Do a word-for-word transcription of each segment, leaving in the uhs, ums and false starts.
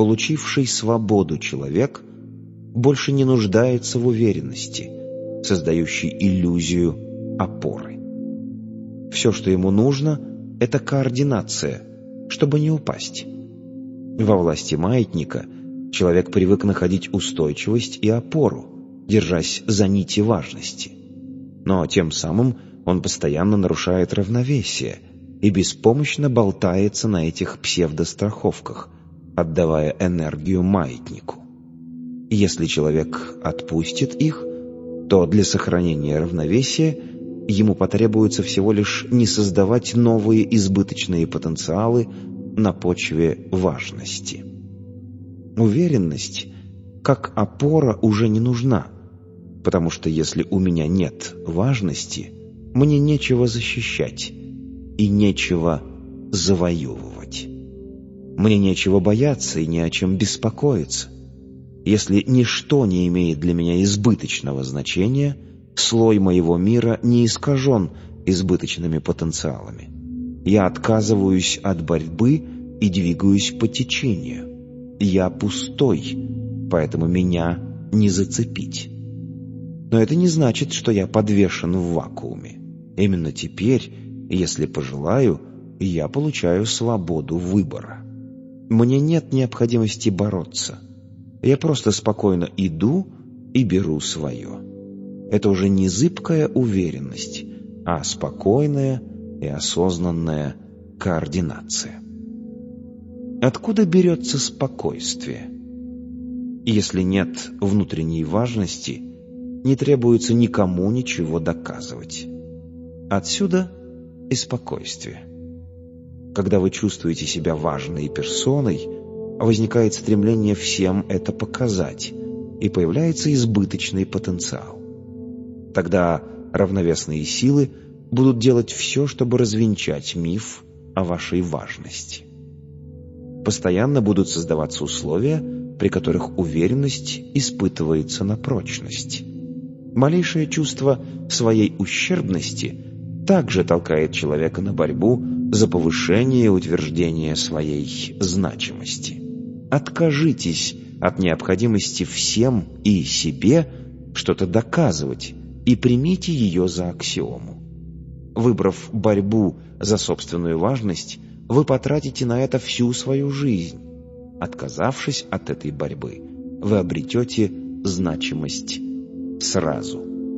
получивший свободу человек больше не нуждается в уверенности, создающей иллюзию опоры. Все, что ему нужно, это координация, чтобы не упасть. Во власти маятника человек привык находить устойчивость и опору, держась за нити важности. Но тем самым он постоянно нарушает равновесие и беспомощно болтается на этих псевдостраховках, отдавая энергию маятнику. Если человек отпустит их, то для сохранения равновесия ему потребуется всего лишь не создавать новые избыточные потенциалы на почве важности. Уверенность, как опора, уже не нужна, потому что если у меня нет важности, мне нечего защищать и нечего завоевывать. Мне нечего бояться и ни о чем беспокоиться. Если ничто не имеет для меня избыточного значения, слой моего мира не искажен избыточными потенциалами. Я отказываюсь от борьбы и двигаюсь по течению. Я пустой, поэтому меня не зацепить. Но это не значит, что я подвешен в вакууме. Именно теперь, если пожелаю, я получаю свободу выбора. Мне нет необходимости бороться. Я просто спокойно иду и беру свое. Это уже не зыбкая уверенность, а спокойная и осознанная координация. Откуда берется спокойствие? Если нет внутренней важности, не требуется никому ничего доказывать. Отсюда и спокойствие. Когда вы чувствуете себя важной персоной, возникает стремление всем это показать, и появляется избыточный потенциал. Тогда равновесные силы будут делать все, чтобы развенчать миф о вашей важности. Постоянно будут создаваться условия, при которых уверенность испытывается на прочность. Малейшее чувство своей ущербности также толкает человека на борьбу за повышение и утверждение своей значимости. Откажитесь от необходимости всем и себе что-то доказывать и примите ее за аксиому. Выбрав борьбу за собственную важность, вы потратите на это всю свою жизнь. Отказавшись от этой борьбы, вы обретете значимость сразу.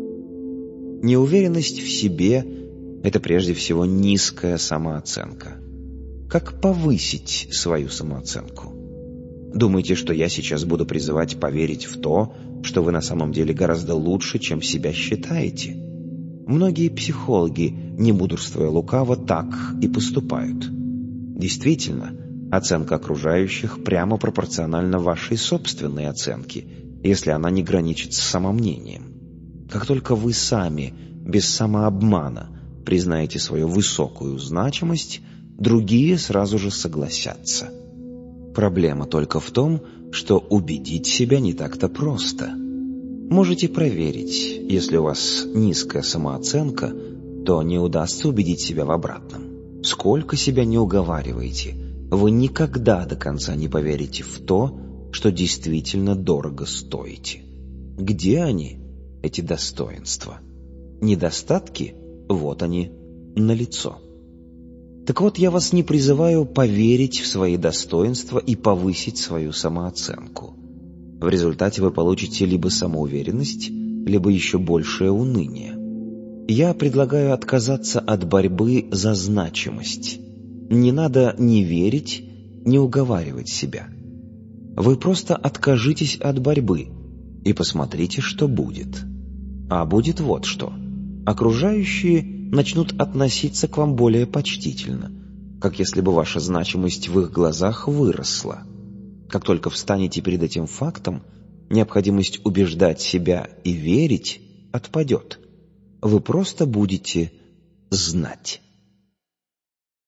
Неуверенность в себе – это прежде всего низкая самооценка. Как повысить свою самооценку? Думаете, что я сейчас буду призывать поверить в то, что вы на самом деле гораздо лучше, чем себя считаете? Многие психологи, не мудрствуя лукаво, так и поступают. Действительно, оценка окружающих прямо пропорциональна вашей собственной оценке, если она не граничит с самомнением. Как только вы сами, без самообмана, признаете свою высокую значимость, другие сразу же согласятся. Проблема только в том, что убедить себя не так-то просто. Можете проверить, если у вас низкая самооценка, то не удастся убедить себя в обратном. Сколько себя не уговариваете, вы никогда до конца не поверите в то, что действительно дорого стоите. Где они, эти достоинства? Недостатки? Вот они, налицо. Так вот, я вас не призываю поверить в свои достоинства и повысить свою самооценку. В результате вы получите либо самоуверенность, либо еще большее уныние. Я предлагаю отказаться от борьбы за значимость. Не надо ни верить, ни уговаривать себя. Вы просто откажитесь от борьбы и посмотрите, что будет. А будет вот что. Окружающие начнут относиться к вам более почтительно, как если бы ваша значимость в их глазах выросла. Как только встанете перед этим фактом, необходимость убеждать себя и верить отпадет. Вы просто будете знать.